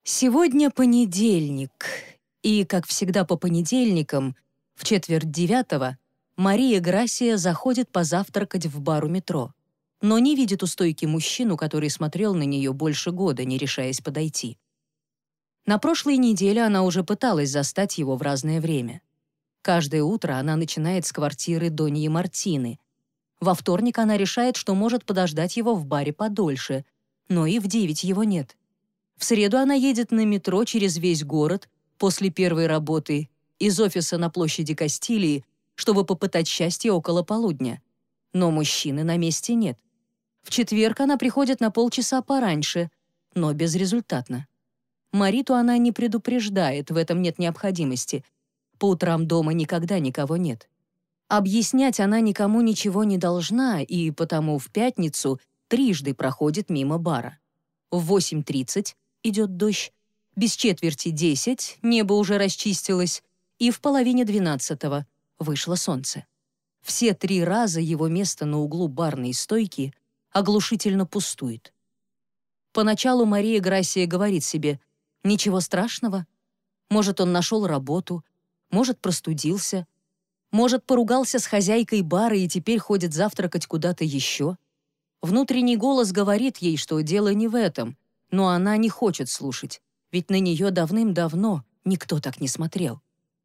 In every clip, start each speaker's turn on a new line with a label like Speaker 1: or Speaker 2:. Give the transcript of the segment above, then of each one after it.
Speaker 1: Сегодня понедельник, и, как всегда по понедельникам, в 8:45 Мария Грасия заходит позавтракать в бар у метро, но не видит у стойки мужчину, который смотрел на нее больше года, не решаясь подойти. На прошлой неделе она уже пыталась застать его в разное время. Каждое утро она начинает с квартиры Доньи Мартины. Во вторник она решает, что может подождать его в баре подольше, но и в 9 его нет. В среду она едет на метро через весь город после первой работы из офиса на площади Кастилии, чтобы попытать счастье около полудня. Но мужчины на месте нет. В четверг она приходит на полчаса пораньше, но безрезультатно. Мариту она не предупреждает, в этом нет необходимости. По утрам дома никогда никого нет. Объяснять она никому ничего не должна, и потому в пятницу трижды проходит мимо бара. В 8:30 идет дождь, без четверти 10 небо уже расчистилось, и в половине 12 вышло солнце. Все 3 раза его место на углу барной стойки оглушительно пустует. Поначалу Мария Грасия говорит себе: «Ничего страшного. Может, он нашел работу, может, простудился, может, поругался с хозяйкой бара и теперь ходит завтракать куда-то еще». Внутренний голос говорит ей, что дело не в этом, но она не хочет слушать, ведь на нее давным-давно никто так не смотрел.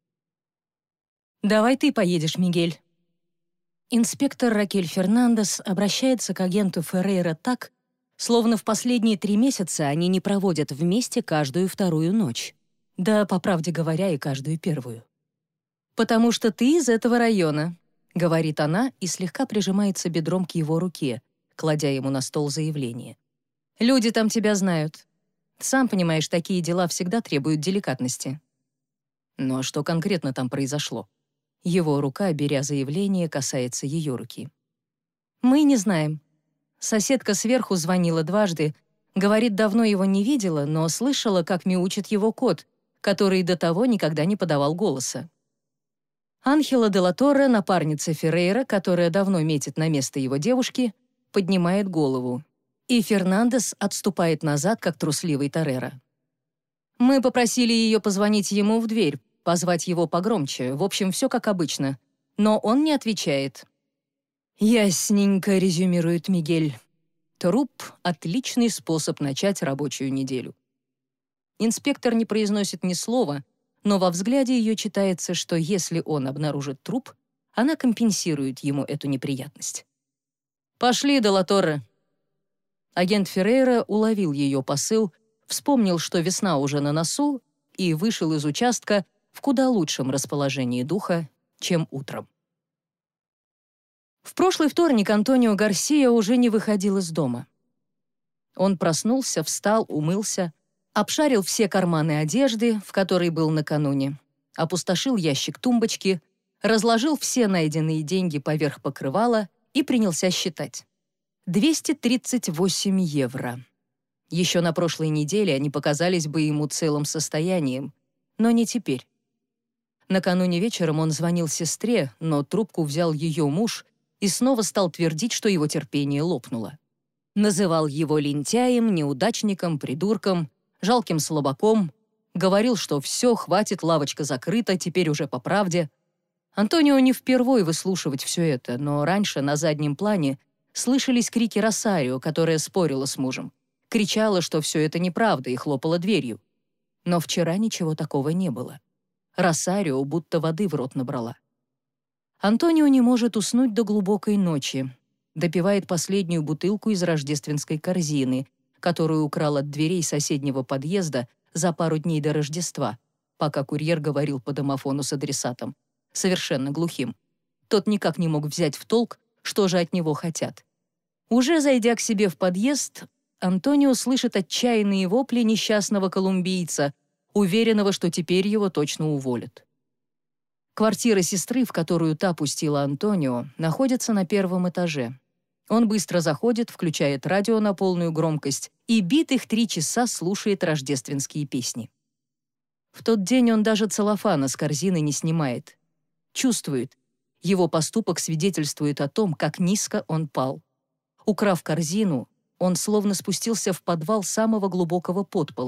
Speaker 1: «Давай ты поедешь, Мигель». Инспектор Ракель Фернандес обращается к агенту Феррейра так, словно в последние 3 месяца они не проводят вместе каждую вторую ночь. Да, по правде говоря, и каждую первую. «Потому что ты из этого района», — говорит она и слегка прижимается бедром к его руке, кладя ему на стол заявление. «Люди там тебя знают. Сам понимаешь, такие дела всегда требуют деликатности». «Ну а что конкретно там произошло?» Его рука, беря заявление, касается ее руки. «Мы не знаем. Соседка сверху звонила дважды, говорит, давно его не видела, но слышала, как мяучит его кот, который до того никогда не подавал голоса. Анхела де ла Торре, напарница Феррейра, которая давно метит на место его девушки, поднимает голову, и Фернандес отступает назад, как трусливый Тореро. Мы попросили ее позвонить ему в дверь, позвать его погромче, в общем, все как обычно, но он не отвечает. «Ясненько», — резюмирует Мигель. «Труп — отличный способ начать рабочую неделю». Инспектор не произносит ни слова, но во взгляде ее читается, что если он обнаружит труп, она компенсирует ему эту неприятность. «Пошли, де ла Торре». Агент Феррейра уловил ее посыл, вспомнил, что весна уже на носу, и вышел из участка в куда лучшем расположении духа, чем утром. В прошлый вторник Антонио Гарсия уже не выходил из дома. Он проснулся, встал, умылся, обшарил все карманы одежды, в которой был накануне, опустошил ящик тумбочки, разложил все найденные деньги поверх покрывала и принялся считать. 238 евро. Еще на прошлой неделе они показались бы ему целым состоянием, но не теперь. Накануне вечером он звонил сестре, но трубку взял ее муж и снова стал твердить, что его терпение лопнуло. Называл его лентяем, неудачником, придурком, жалким слабаком, говорил, что все, хватит, лавочка закрыта, теперь уже по правде. Антонио не впервой выслушивать все это, но раньше на заднем плане слышались крики Росарио, которая спорила с мужем, кричала, что все это неправда, и хлопала дверью. Но вчера ничего такого не было. Росарио будто воды в рот набрала. Антонио не может уснуть до глубокой ночи. Допивает последнюю бутылку из рождественской корзины, которую украл от дверей соседнего подъезда за пару дней до Рождества, пока курьер говорил по домофону с адресатом, совершенно глухим. Тот никак не мог взять в толк, что же от него хотят. Уже зайдя к себе в подъезд, Антонио слышит отчаянные вопли несчастного колумбийца, уверенного, что теперь его точно уволят. Квартира сестры, в которую та пустила Антонио, находится на 1-м этаже. Он быстро заходит, включает радио на полную громкость и битых 3 часа слушает рождественские песни. В тот день он даже целлофана с корзины не снимает. Чувствует, его поступок свидетельствует о том, как низко он пал. Украв корзину, он словно спустился в подвал самого глубокого подпола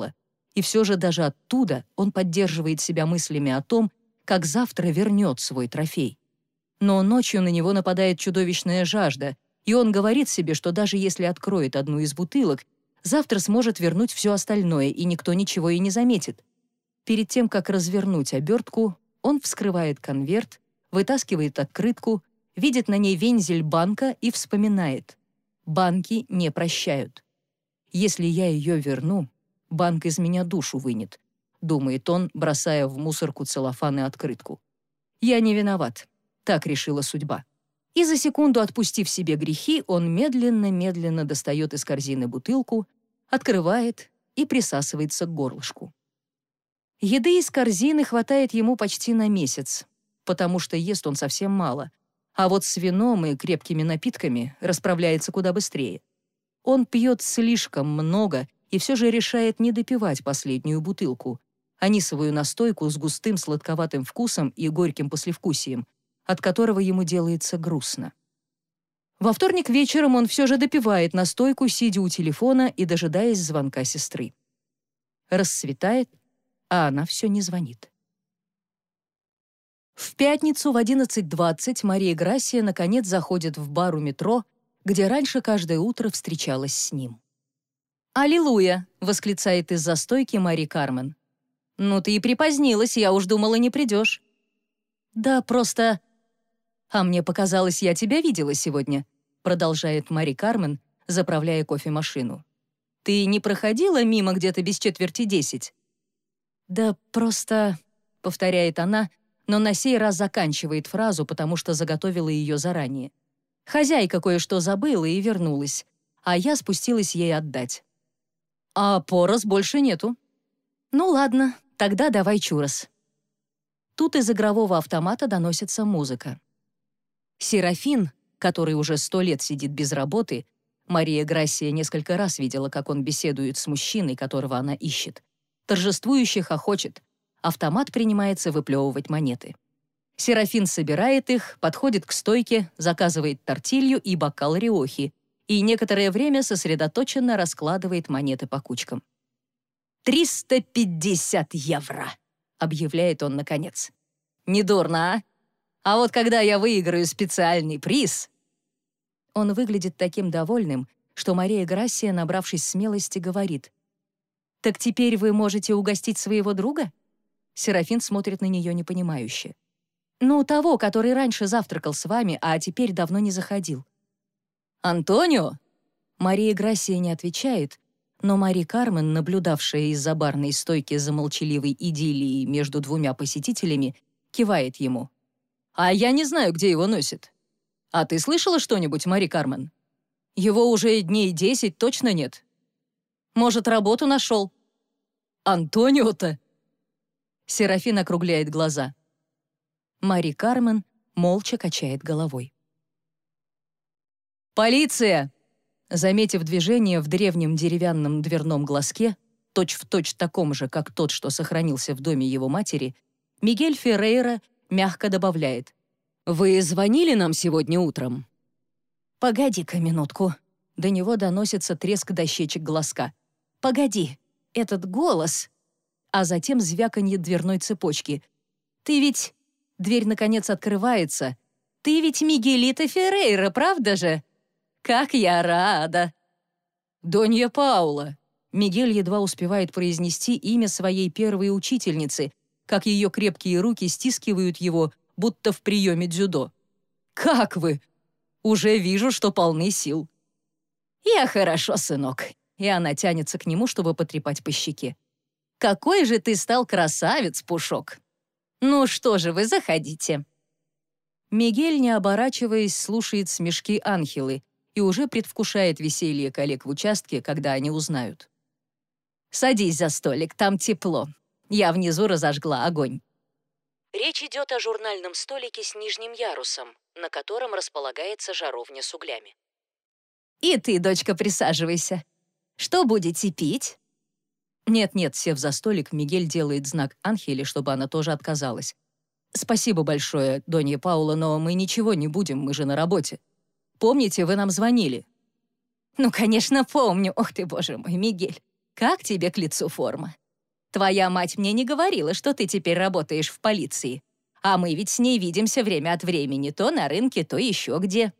Speaker 1: И все же даже оттуда он поддерживает себя мыслями о том, как завтра вернет свой трофей. Но ночью на него нападает чудовищная жажда, и он говорит себе, что даже если откроет одну из бутылок, завтра сможет вернуть все остальное, и никто ничего и не заметит. Перед тем, как развернуть обертку, он вскрывает конверт, вытаскивает открытку, видит на ней вензель банка и вспоминает. Банки не прощают. «Если я ее верну, банк из меня душу вынет», — думает он, бросая в мусорку целлофан и открытку. «Я не виноват. Так решила судьба». И за секунду, отпустив себе грехи, он медленно-медленно достает из корзины бутылку, открывает и присасывается к горлышку. Еды из корзины хватает ему почти на месяц, потому что ест он совсем мало, а вот с вином и крепкими напитками расправляется куда быстрее. Он пьет слишком много и все же решает не допивать последнюю бутылку, анисовую настойку с густым сладковатым вкусом и горьким послевкусием, от которого ему делается грустно. Во вторник вечером он все же допивает настойку, сидя у телефона и дожидаясь звонка сестры. Рассветает, а она все не звонит. В пятницу в 11:20 Мария Грасия наконец заходит в бар у метро, где раньше каждое утро встречалась с ним. «Аллилуйя!» — восклицает из-за стойки Мари Кармен. «Ну ты и припозднилась, я уж думала, не придешь». «Да, просто...» «А мне показалось, я тебя видела сегодня», — продолжает Мари Кармен, заправляя кофемашину. «Ты не проходила мимо где-то без 9:45?» «Да просто...» — повторяет она, но на сей раз заканчивает фразу, потому что заготовила ее заранее. Хозяйка кое-что забыла и вернулась, а я спустилась ей отдать. «А порос больше нету». «Ну ладно, тогда давай чурос». Тут из игрового автомата доносится музыка. Серафин, который уже 100 лет сидит без работы, Мария Грасия несколько раз видела, как он беседует с мужчиной, которого она ищет, торжествующе хохочет. Автомат принимается выплевывать монеты. Серафин собирает их, подходит к стойке, заказывает тортилью и бокал риохи и некоторое время сосредоточенно раскладывает монеты по кучкам. 350 евро, объявляет он наконец. Недурно, а? А вот когда я выиграю специальный приз... Он выглядит таким довольным, что Мария Грасия, набравшись смелости, говорит: «Так теперь вы можете угостить своего друга?» Серафин смотрит на нее непонимающе. «Ну, того, который раньше завтракал с вами, а теперь давно не заходил». «Антонио?» Мария Грасия не отвечает, но Мари Кармен, наблюдавшая из-за барной стойки за молчаливой идиллией между двумя посетителями, кивает ему. «А я не знаю, где его носит. А ты слышала что-нибудь, Мари Кармен? Его уже дней 10 точно нет. Может, работу нашел?» «Антонио-то?» Серафин округляет глаза. Мари Кармен молча качает головой. «Полиция!» Заметив движение в древнем деревянном дверном глазке, точь-в-точь таком же, как тот, что сохранился в доме его матери, Мигель Феррейра мягко добавляет: «Вы звонили нам сегодня утром?» «Погоди-ка минутку». До него доносится треск дощечек глазка. «Погоди, этот голос...» А затем звяканье дверной цепочки. «Ты ведь...» Дверь, наконец, открывается. «Ты ведь Мигелита Феррейра, правда же? Как я рада!» «Донья Паула!» Мигель едва успевает произнести имя своей первой учительницы, как ее крепкие руки стискивают его, будто в приеме дзюдо. «Как вы? Уже вижу, что полны сил». «Я хорошо, сынок», и она тянется к нему, чтобы потрепать по щеке. «Какой же ты стал красавец, Пушок! Ну что же вы, заходите». Мигель, не оборачиваясь, слушает смешки Анхелы и уже предвкушает веселье коллег в участке, когда они узнают. «Садись за столик, там тепло. Я внизу разожгла огонь». Речь идет о журнальном столике с нижним ярусом, на котором располагается жаровня с углями. «И ты, дочка, присаживайся. Что будете пить?» «Нет-нет», сев за столик, Мигель делает знак Анхеле, чтобы она тоже отказалась. «Спасибо большое, Донья Паула, но мы ничего не будем, мы же на работе. Помните, вы нам звонили?» «Ну, конечно, помню. Ох ты, боже мой, Мигель, как тебе к лицу форма. Твоя мать мне не говорила, что ты теперь работаешь в полиции. А мы ведь с ней видимся время от времени, то на рынке, то еще где».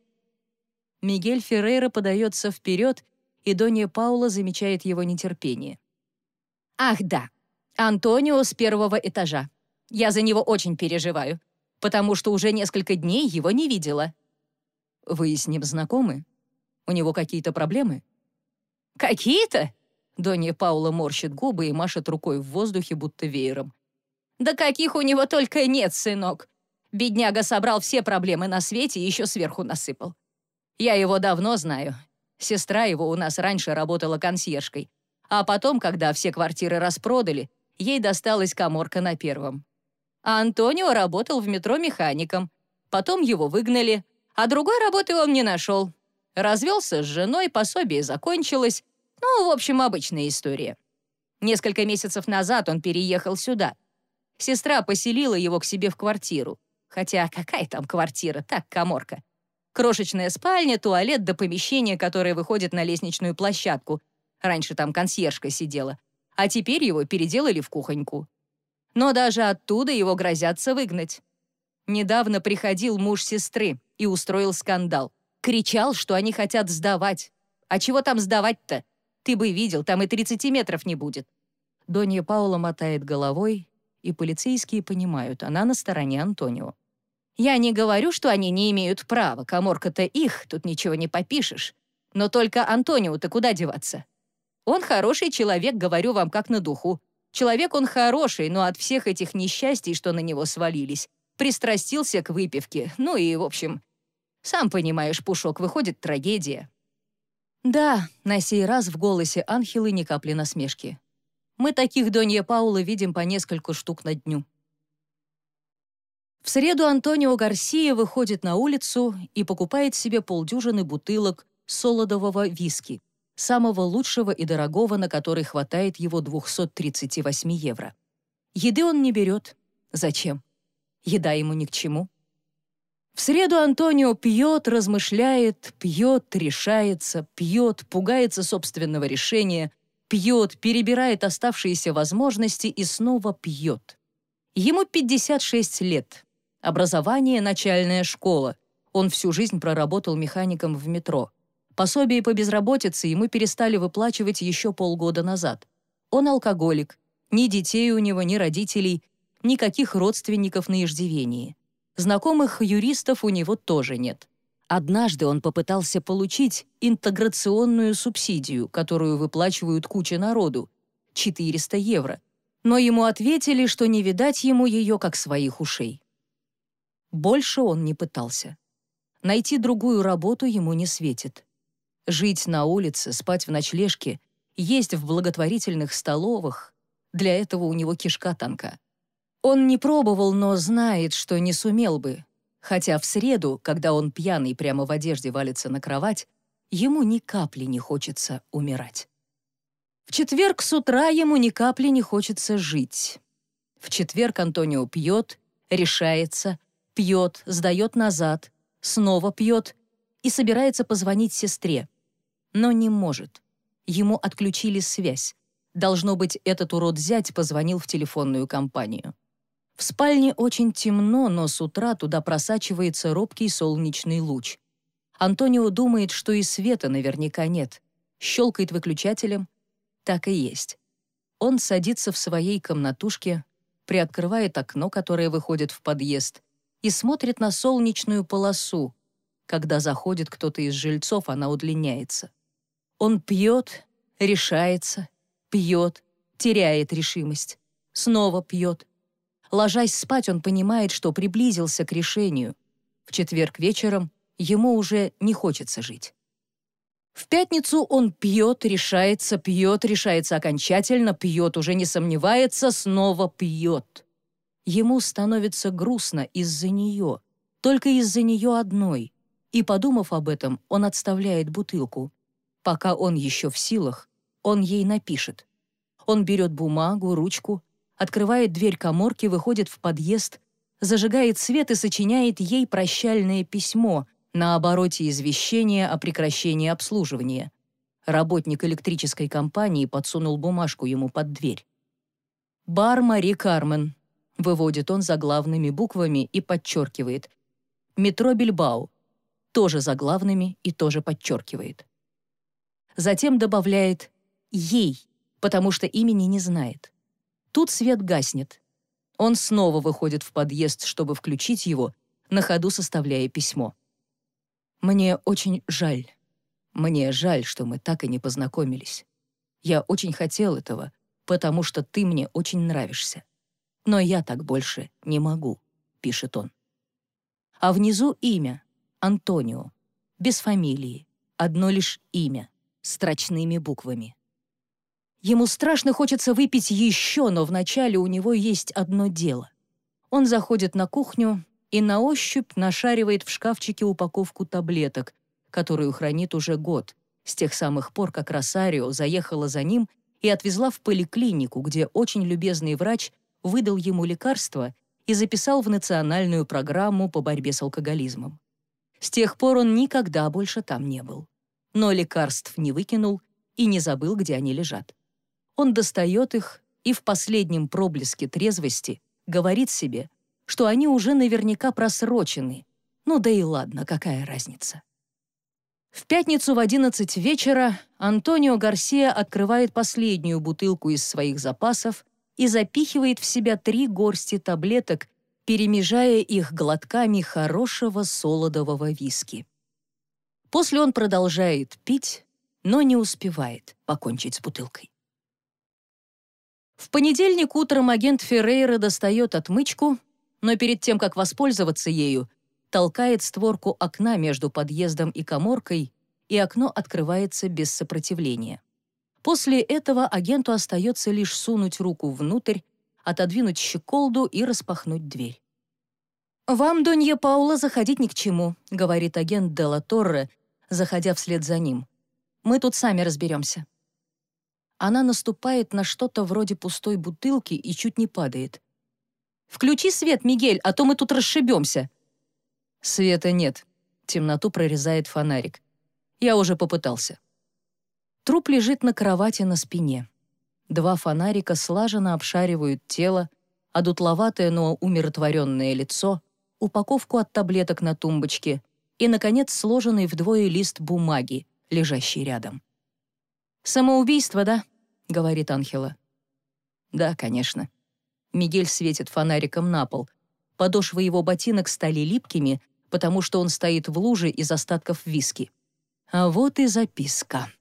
Speaker 1: Мигель Феррейра подается вперед, и Донья Паула замечает его нетерпение. «Ах да, Антонио с первого этажа. Я за него очень переживаю, потому что уже несколько дней его не видела». «Вы с ним знакомы? У него какие-то проблемы?» «Какие-то?» Донья Паула морщит губы и машет рукой в воздухе, будто веером. «Да каких у него только нет, сынок! Бедняга собрал все проблемы на свете и еще сверху насыпал. Я его давно знаю. Сестра его у нас раньше работала консьержкой. А потом, когда все квартиры распродали, ей досталась каморка на первом. А Антонио работал в метро механиком. Потом его выгнали, а другой работы он не нашел. Развелся с женой, пособие закончилось. Ну, в общем, обычная история. Несколько месяцев назад он переехал сюда. Сестра поселила его к себе в квартиру. Хотя какая там квартира, так, каморка. Крошечная спальня, туалет да помещение, которое выходит на лестничную площадку. Раньше там консьержка сидела. А теперь его переделали в кухоньку. Но даже оттуда его грозятся выгнать. Недавно приходил муж сестры и устроил скандал. Кричал, что они хотят сдавать. А чего там сдавать-то? Ты бы видел, там и 30 метров не будет. Донья Паула мотает головой, и полицейские понимают, она на стороне Антонио. Я не говорю, что они не имеют права, каморка-то их, тут ничего не попишешь. Но только Антонио-то куда деваться? Он хороший человек, говорю вам как на духу. Человек он хороший, но от всех этих несчастий, что на него свалились, пристрастился к выпивке. Ну и, в общем, сам понимаешь, Пушок, выходит трагедия. Да, на сей раз в голосе Анхелы ни капли насмешки. Мы таких Донья Паула видим по несколько штук на дню. В среду Антонио Гарсия выходит на улицу и покупает себе полдюжины бутылок солодового виски, самого лучшего и дорогого, на который хватает его 238 евро. Еды он не берет. Зачем? Еда ему ни к чему. В среду Антонио пьет, размышляет, пьет, решается, пьет, пугается собственного решения, пьет, перебирает оставшиеся возможности и снова пьет. Ему 56 лет. Образование — начальная школа. Он всю жизнь проработал механиком в метро. Пособие по безработице ему перестали выплачивать еще полгода назад. Он алкоголик. Ни детей у него, ни родителей, никаких родственников на иждивении. Знакомых юристов у него тоже нет. Однажды он попытался получить интеграционную субсидию, которую выплачивают куче народу — 400 евро. Но ему ответили, что не видать ему ее как своих ушей. Больше он не пытался. Найти другую работу ему не светит. Жить на улице, спать в ночлежке, есть в благотворительных столовых — для этого у него кишка тонка. Он не пробовал, но знает, что не сумел бы. Хотя в среду, когда он пьяный прямо в одежде валится на кровать, ему ни капли не хочется умирать. В четверг с утра ему ни капли не хочется жить. В четверг Антонио пьет, решается, пьет, сдает назад, снова пьет и собирается позвонить сестре. Но не может. Ему отключили связь. Должно быть, этот урод-зять позвонил в телефонную компанию. В спальне очень темно, но с утра туда просачивается робкий солнечный луч. Антонио думает, что и света наверняка нет. Щелкает выключателем. Так и есть. Он садится в своей комнатушке, приоткрывает окно, которое выходит в подъезд, и смотрит на солнечную полосу. Когда заходит кто-то из жильцов, она удлиняется. Он пьет, решается, пьет, теряет решимость. Снова пьет. Ложась спать, он понимает, что приблизился к решению. В четверг вечером ему уже не хочется жить. В пятницу он пьет, решается окончательно, пьет, уже не сомневается, снова пьет. Ему становится грустно из-за нее, только из-за нее одной. И, подумав об этом, он отставляет бутылку. Пока он еще в силах, он ей напишет. Он берет бумагу, ручку, открывает дверь каморки, выходит в подъезд, зажигает свет и сочиняет ей прощальное письмо на обороте извещения о прекращении обслуживания. Работник электрической компании подсунул бумажку ему под дверь. «Бар Мари Кармен», — выводит он заглавными буквами и подчеркивает. «Метро Бильбао», тоже заглавными и тоже подчеркивает. Затем добавляет «ей», потому что имени не знает. Тут свет гаснет. Он снова выходит в подъезд, чтобы включить его, на ходу составляя письмо. «Мне очень жаль. Мне жаль, что мы так и не познакомились. Я очень хотел этого, потому что ты мне очень нравишься. Но я так больше не могу», — пишет он. А внизу имя — Антонио, без фамилии, одно лишь имя, строчными буквами. Ему страшно хочется выпить еще, но вначале у него есть одно дело. Он заходит на кухню и на ощупь нашаривает в шкафчике упаковку таблеток, которую хранит уже год, с тех самых пор, как Росарио заехала за ним и отвезла в поликлинику, где очень любезный врач выдал ему лекарства и записал в национальную программу по борьбе с алкоголизмом. С тех пор он никогда больше там не был. Но лекарств не выкинул и не забыл, где они лежат. Он достает их и в последнем проблеске трезвости говорит себе, что они уже наверняка просрочены. Ну да и ладно, какая разница. В пятницу в 11 вечера Антонио Гарсия открывает последнюю бутылку из своих запасов и запихивает в себя 3 горсти таблеток, перемежая их глотками хорошего солодового виски. После он продолжает пить, но не успевает покончить с бутылкой. В понедельник утром агент Феррейра достает отмычку, но перед тем, как воспользоваться ею, толкает створку окна между подъездом и каморкой, и окно открывается без сопротивления. После этого агенту остается лишь сунуть руку внутрь, отодвинуть щеколду и распахнуть дверь. «Вам, Донья Паула, заходить ни к чему», — говорит агент де ла Торре, заходя вслед за ним. «Мы тут сами разберемся». Она наступает на что-то вроде пустой бутылки и чуть не падает. «Включи свет, Мигель, а то мы тут расшибемся». Света нет. Темноту прорезает фонарик. Я уже попытался. Труп лежит на кровати на спине. 2 фонарика слаженно обшаривают тело, а дутловатое, но умиротворенное лицо, упаковку от таблеток на тумбочке и, наконец, сложенный вдвое лист бумаги, лежащий рядом. «Самоубийство, да?» — говорит Анхела. «Да, конечно». Мигель светит фонариком на пол. Подошвы его ботинок стали липкими, потому что он стоит в луже из остатков виски. А вот и записка.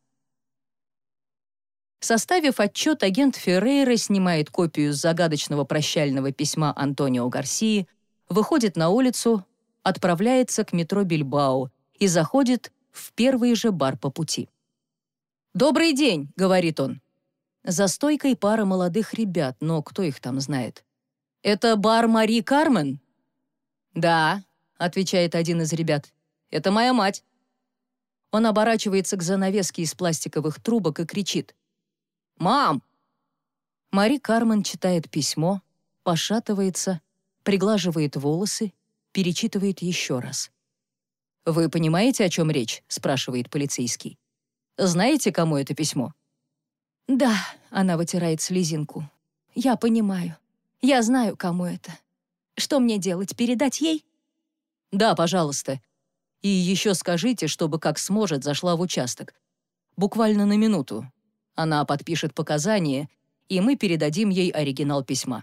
Speaker 1: Составив отчет, агент Феррейра снимает копию загадочного прощального письма Антонио Гарсии, выходит на улицу, отправляется к метро Бильбао и заходит в первый же бар по пути. «Добрый день», — говорит он. За стойкой пара молодых ребят, но кто их там знает? «Это бар Мари Кармен?» «Да», — отвечает один из ребят. «Это моя мать». Он оборачивается к занавеске из пластиковых трубок и кричит. «Мам!» Мари Кармен читает письмо, пошатывается, приглаживает волосы, перечитывает еще раз. «Вы понимаете, о чем речь?» — спрашивает полицейский. «Знаете, кому это письмо?» «Да», — она вытирает слезинку. «Я понимаю. Я знаю, кому это. Что мне делать, передать ей?» «Да, пожалуйста. И еще скажите, чтобы как сможет зашла в участок. Буквально на минуту. Она подпишет показания, и мы передадим ей оригинал письма».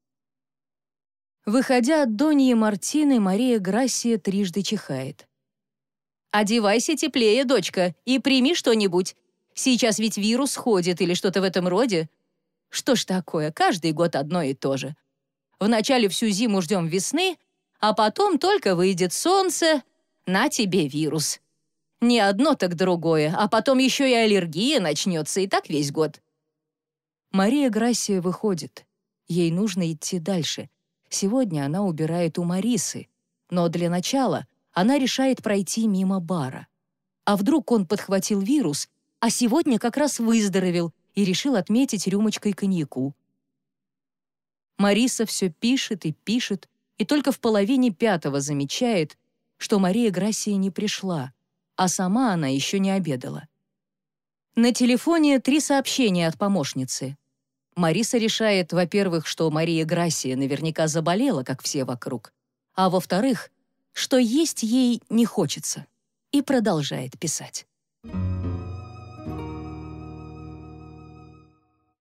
Speaker 1: Выходя от Доньи Мартины, Мария Грассия трижды чихает. «Одевайся теплее, дочка, и прими что-нибудь. Сейчас ведь вирус ходит или что-то в этом роде. Что ж такое, каждый год одно и то же. Вначале всю зиму ждем весны, а потом только выйдет солнце, на тебе вирус. Не одно, так другое, а потом еще и аллергия начнется, и так весь год». Мария Грассия выходит. Ей нужно идти дальше. Сегодня она убирает у Марисы, но для начала она решает пройти мимо бара. А вдруг он подхватил вирус, а сегодня как раз выздоровел и решил отметить рюмочкой коньяку. Мариса все пишет и пишет, и только в половине 5 замечает, что Мария Грассия не пришла, а сама она еще не обедала. На телефоне 3 сообщения от помощницы. Мариса решает, во-первых, что Мария Грасия наверняка заболела, как все вокруг, а во-вторых, что есть ей не хочется, и продолжает писать.